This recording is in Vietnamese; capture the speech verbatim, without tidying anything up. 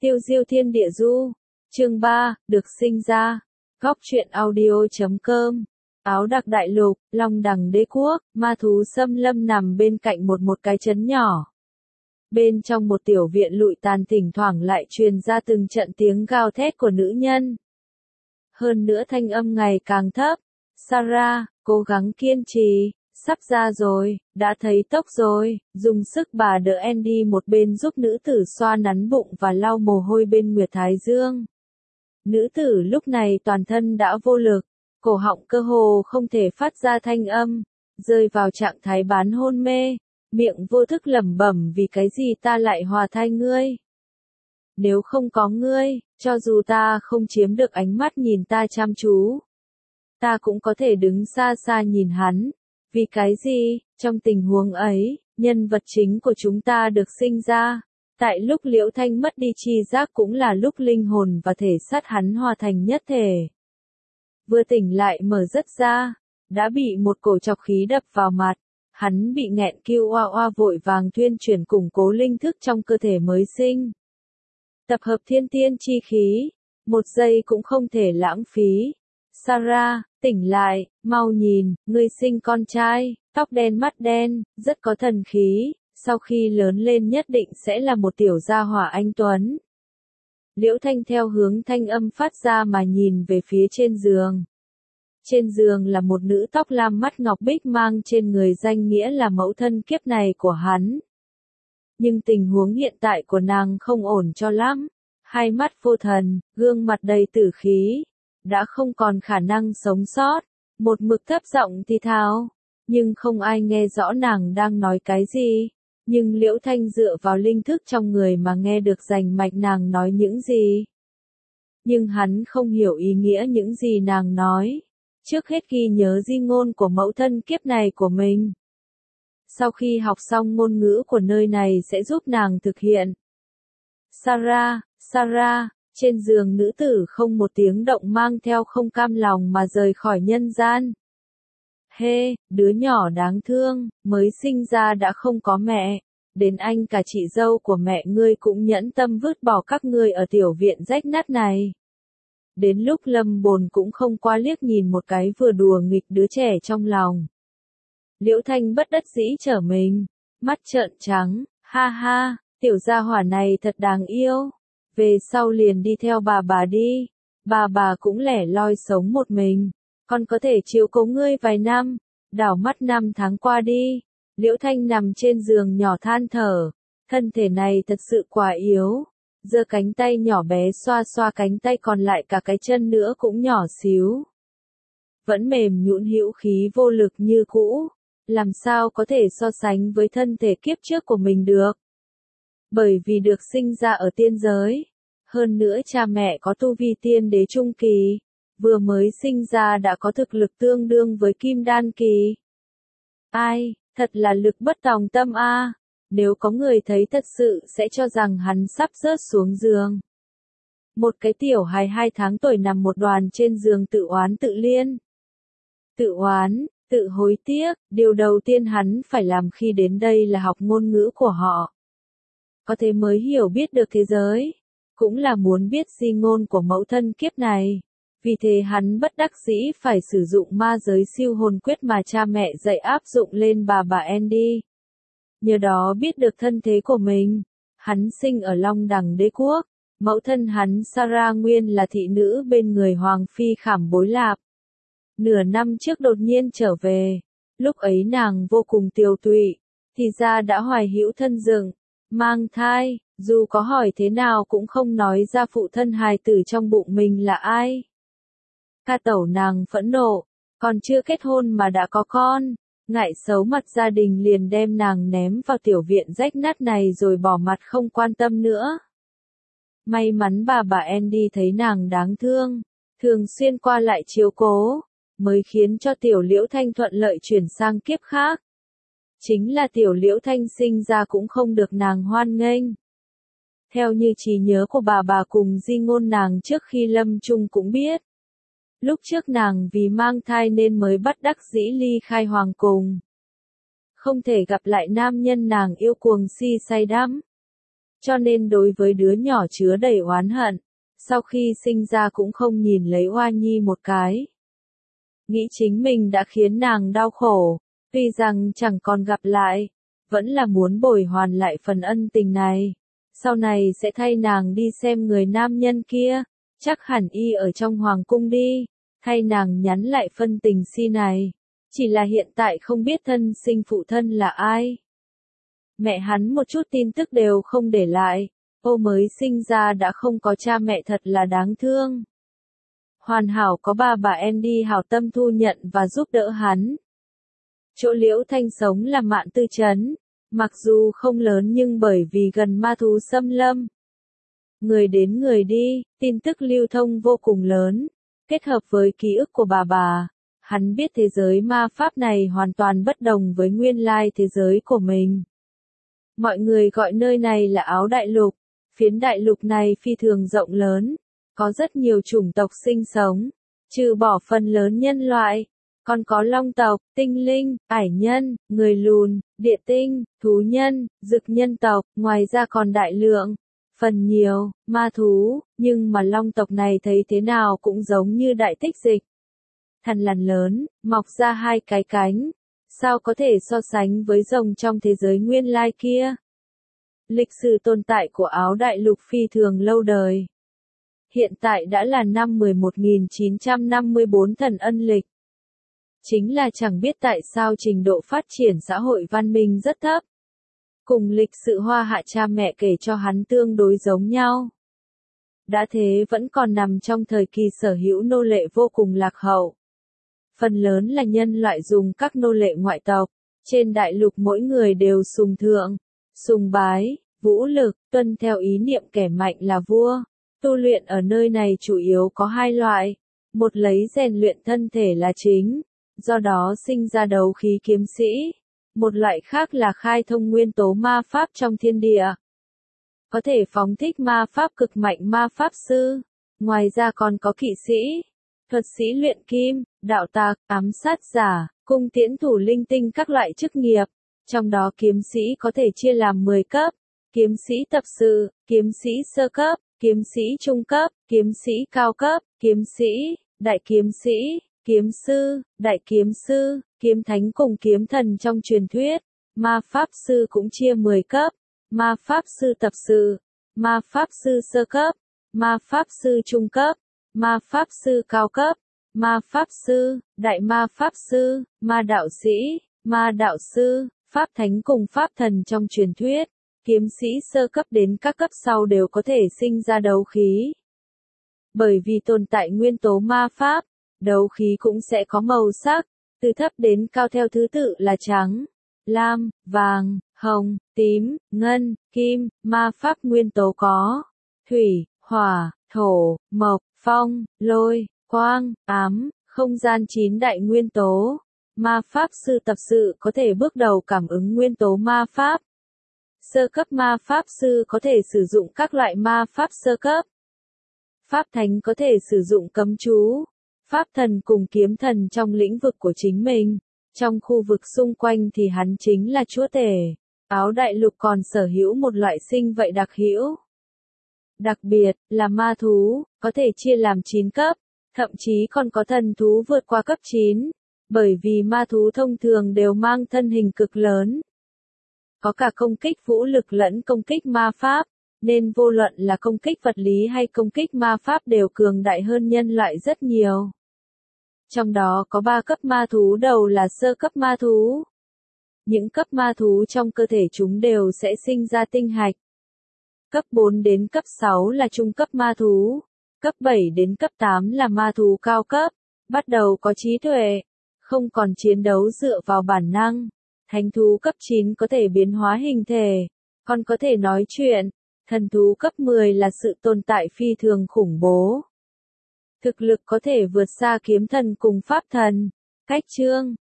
Tiêu diêu thiên địa du. Chương ba, được sinh ra. Góc truyện audio chấm com. Áo đặc đại lục, Long Đằng đế quốc, ma thú xâm lâm nằm bên cạnh một một cái trấn nhỏ. Bên trong một tiểu viện lụi tàn thỉnh thoảng lại truyền ra từng trận tiếng gào thét của nữ nhân. Hơn nữa thanh âm ngày càng thấp. Sarah, cố gắng kiên trì, sắp ra rồi, đã thấy tốc rồi, dùng sức bà đỡ Andy một bên giúp nữ tử xoa nắn bụng và lau mồ hôi bên nguyệt thái dương. Nữ tử lúc này toàn thân đã vô lực, cổ họng cơ hồ không thể phát ra thanh âm, rơi vào trạng thái bán hôn mê, miệng vô thức lẩm bẩm vì cái gì ta lại hòa thai ngươi. Nếu không có ngươi, cho dù ta không chiếm được ánh mắt nhìn ta chăm chú, ta cũng có thể đứng xa xa nhìn hắn. Vì cái gì, trong tình huống ấy, nhân vật chính của chúng ta được sinh ra. Tại lúc Liễu Thanh mất đi chi giác cũng là lúc linh hồn và thể xác hắn hòa thành nhất thể. Vừa tỉnh lại mở rất ra, đã bị một cổ chọc khí đập vào mặt. Hắn bị nghẹn kêu oa oa vội vàng thuyên chuyển củng cố linh thức trong cơ thể mới sinh. Tập hợp thiên tiên chi khí, một giây cũng không thể lãng phí. Sarah, tỉnh lại, mau nhìn, ngươi sinh con trai, tóc đen mắt đen, rất có thần khí, sau khi lớn lên nhất định sẽ là một tiểu gia hỏa anh tuấn. Liễu Thanh theo hướng thanh âm phát ra mà nhìn về phía trên giường. Trên giường là một nữ tóc lam mắt ngọc bích mang trên người danh nghĩa là mẫu thân kiếp này của hắn. Nhưng tình huống hiện tại của nàng không ổn cho lắm, hai mắt vô thần, gương mặt đầy tử khí. Đã không còn khả năng sống sót, một mực thấp giọng thì thào, nhưng không ai nghe rõ nàng đang nói cái gì, nhưng Liễu Thanh dựa vào linh thức trong người mà nghe được rành mạch nàng nói những gì. Nhưng hắn không hiểu ý nghĩa những gì nàng nói, trước hết ghi nhớ di ngôn của mẫu thân kiếp này của mình. Sau khi học xong ngôn ngữ của nơi này sẽ giúp nàng thực hiện. Sarah, Sarah. Trên giường nữ tử không một tiếng động mang theo không cam lòng mà rời khỏi nhân gian. Hê, đứa nhỏ đáng thương, mới sinh ra đã không có mẹ, đến anh cả chị dâu của mẹ ngươi cũng nhẫn tâm vứt bỏ các ngươi ở tiểu viện rách nát này. Đến lúc Lâm Bồn cũng không qua liếc nhìn một cái vừa đùa nghịch đứa trẻ trong lòng. Liễu Thanh bất đắc dĩ trở mình, mắt trợn trắng, ha ha, tiểu gia hỏa này thật đáng yêu. Về sau liền đi theo bà bà đi, bà bà cũng lẻ loi sống một mình, con có thể chiếu cố ngươi vài năm, đảo mắt năm tháng qua đi. Liễu Thanh nằm trên giường nhỏ than thở, thân thể này thật sự quá yếu, giơ cánh tay nhỏ bé xoa xoa cánh tay còn lại cả cái chân nữa cũng nhỏ xíu. Vẫn mềm nhũn hữu khí vô lực như cũ, làm sao có thể so sánh với thân thể kiếp trước của mình được. Bởi vì được sinh ra ở tiên giới, hơn nữa cha mẹ có tu vi tiên đế trung kỳ, vừa mới sinh ra đã có thực lực tương đương với kim đan kỳ. Ai, thật là lực bất tòng tâm a. À. Nếu có người thấy thật sự sẽ cho rằng hắn sắp rớt xuống giường. Một cái tiểu hài hai tháng tuổi nằm một đoàn trên giường tự oán tự liên. Tự oán, tự hối tiếc, điều đầu tiên hắn phải làm khi đến đây là học ngôn ngữ của họ. Có thế mới hiểu biết được thế giới, cũng là muốn biết di ngôn của mẫu thân kiếp này. Vì thế hắn bất đắc dĩ phải sử dụng ma giới siêu hồn quyết mà cha mẹ dạy áp dụng lên bà bà Andy. Nhờ đó biết được thân thế của mình. Hắn sinh ở Long Đằng đế quốc, mẫu thân hắn Sarah nguyên là thị nữ bên người Hoàng Phi Khảm Bối Lạp. Nửa năm trước đột nhiên trở về, lúc ấy nàng vô cùng tiều tụy, thì ra đã hoài hữu thân dựng, mang thai, dù có hỏi thế nào cũng không nói ra phụ thân hài tử trong bụng mình là ai. Ca tẩu nàng phẫn nộ, còn chưa kết hôn mà đã có con, ngại xấu mặt gia đình liền đem nàng ném vào tiểu viện rách nát này rồi bỏ mặt không quan tâm nữa. May mắn bà bà Andy thấy nàng đáng thương, thường xuyên qua lại chiếu cố, mới khiến cho tiểu Liễu Thanh thuận lợi chuyển sang kiếp khác. Chính là tiểu Liễu Thanh sinh ra cũng không được nàng hoan nghênh. Theo như trí nhớ của bà bà cùng di ngôn nàng trước khi lâm chung cũng biết. Lúc trước nàng vì mang thai nên mới bắt đắc dĩ ly khai hoàng cung. Không thể gặp lại nam nhân nàng yêu cuồng si say đắm. cho nên đối với đứa nhỏ chứa đầy oán hận, sau khi sinh ra cũng không nhìn lấy Oa Nhi một cái. Nghĩ chính mình đã khiến nàng đau khổ, tuy rằng chẳng còn gặp lại, vẫn là muốn bồi hoàn lại phần ân tình này. Sau này sẽ thay nàng đi xem người nam nhân kia, chắc hẳn y ở trong hoàng cung đi, thay nàng nhắn lại phân tình si này. Chỉ là hiện tại không biết thân sinh phụ thân là ai. Mẹ hắn một chút tin tức đều không để lại, ô mới sinh ra đã không có cha mẹ thật là đáng thương. Hoàn hảo có ba bà Andy hảo tâm thu nhận và giúp đỡ hắn. Chỗ Liễu Thanh sống là Mạn Tư Trấn, mặc dù không lớn nhưng bởi vì gần ma thú xâm lâm. Người đến người đi, tin tức lưu thông vô cùng lớn, kết hợp với ký ức của bà bà. Hắn biết thế giới ma pháp này hoàn toàn bất đồng với nguyên lai thế giới của mình. Mọi người gọi nơi này là Áo Đại Lục, phiến đại lục này phi thường rộng lớn, có rất nhiều chủng tộc sinh sống, trừ bỏ phần lớn nhân loại, còn có long tộc, tinh linh, ải nhân, người lùn, địa tinh, thú nhân, dực nhân tộc, ngoài ra còn đại lượng, phần nhiều, ma thú, nhưng mà long tộc này thấy thế nào cũng giống như đại tích dịch. Thằn lằn lớn, mọc ra hai cái cánh, sao có thể so sánh với rồng trong thế giới nguyên lai kia. Lịch sử tồn tại của Áo Đại Lục phi thường lâu đời. Hiện tại đã là năm mười một nghìn chín trăm năm mươi tư thần ân lịch. Chính là chẳng biết tại sao trình độ phát triển xã hội văn minh rất thấp. Cùng lịch sự Hoa Hạ cha mẹ kể cho hắn tương đối giống nhau. Đã thế vẫn còn nằm trong thời kỳ sở hữu nô lệ vô cùng lạc hậu. Phần lớn là nhân loại dùng các nô lệ ngoại tộc, trên đại lục mỗi người đều sùng thượng, sùng bái, vũ lực, tuân theo ý niệm kẻ mạnh là vua. Tu luyện ở nơi này chủ yếu có hai loại, một lấy rèn luyện thân thể là chính, do đó sinh ra đấu khí kiếm sĩ, một loại khác là khai thông nguyên tố ma pháp trong thiên địa. Có thể phóng thích ma pháp cực mạnh ma pháp sư, ngoài ra còn có kỵ sĩ, thuật sĩ luyện kim, đạo tặc, ám sát giả, cung tiễn thủ linh tinh các loại chức nghiệp, trong đó kiếm sĩ có thể chia làm mười cấp, kiếm sĩ tập sự, kiếm sĩ sơ cấp, kiếm sĩ trung cấp, kiếm sĩ cao cấp, kiếm sĩ, đại kiếm sĩ, kiếm sư, đại kiếm sư, kiếm thánh cùng kiếm thần trong truyền thuyết. Ma pháp sư cũng chia mười cấp, ma pháp sư tập sự, ma pháp sư sơ cấp, ma pháp sư trung cấp, ma pháp sư cao cấp, ma pháp sư, đại ma pháp sư, ma đạo sĩ, ma đạo sư, pháp thánh cùng pháp thần trong truyền thuyết. Kiếm sĩ sơ cấp đến các cấp sau đều có thể sinh ra đấu khí. Bởi vì tồn tại nguyên tố ma pháp, đấu khí cũng sẽ có màu sắc, từ thấp đến cao theo thứ tự là trắng, lam, vàng, hồng, tím, ngân, kim. Ma pháp nguyên tố có thủy, hỏa, thổ, mộc, phong, lôi, quang, ám, không gian chín đại nguyên tố. Ma pháp sư tập sự có thể bước đầu cảm ứng nguyên tố ma pháp. Sơ cấp ma pháp sư có thể sử dụng các loại ma pháp sơ cấp. Pháp thánh có thể sử dụng cấm chú. Pháp thần cùng kiếm thần trong lĩnh vực của chính mình. Trong khu vực xung quanh thì hắn chính là chúa tể. Áo Đại Lục còn sở hữu một loại sinh vậy đặc hữu. Đặc biệt là ma thú, có thể chia làm chín cấp, thậm chí còn có thần thú vượt qua cấp chín. Bởi vì ma thú thông thường đều mang thân hình cực lớn. Có cả công kích vũ lực lẫn công kích ma pháp, nên vô luận là công kích vật lý hay công kích ma pháp đều cường đại hơn nhân loại rất nhiều. Trong đó có ba cấp ma thú đầu là sơ cấp ma thú. Những cấp ma thú trong cơ thể chúng đều sẽ sinh ra tinh hạch. Cấp bốn đến cấp sáu là trung cấp ma thú. Cấp bảy đến cấp tám là ma thú cao cấp, bắt đầu có trí tuệ, không còn chiến đấu dựa vào bản năng. Thánh thú cấp chín có thể biến hóa hình thể, còn có thể nói chuyện. Thần thú cấp mười là sự tồn tại phi thường khủng bố. Thực lực có thể vượt xa kiếm thần cùng pháp thần. Cách chương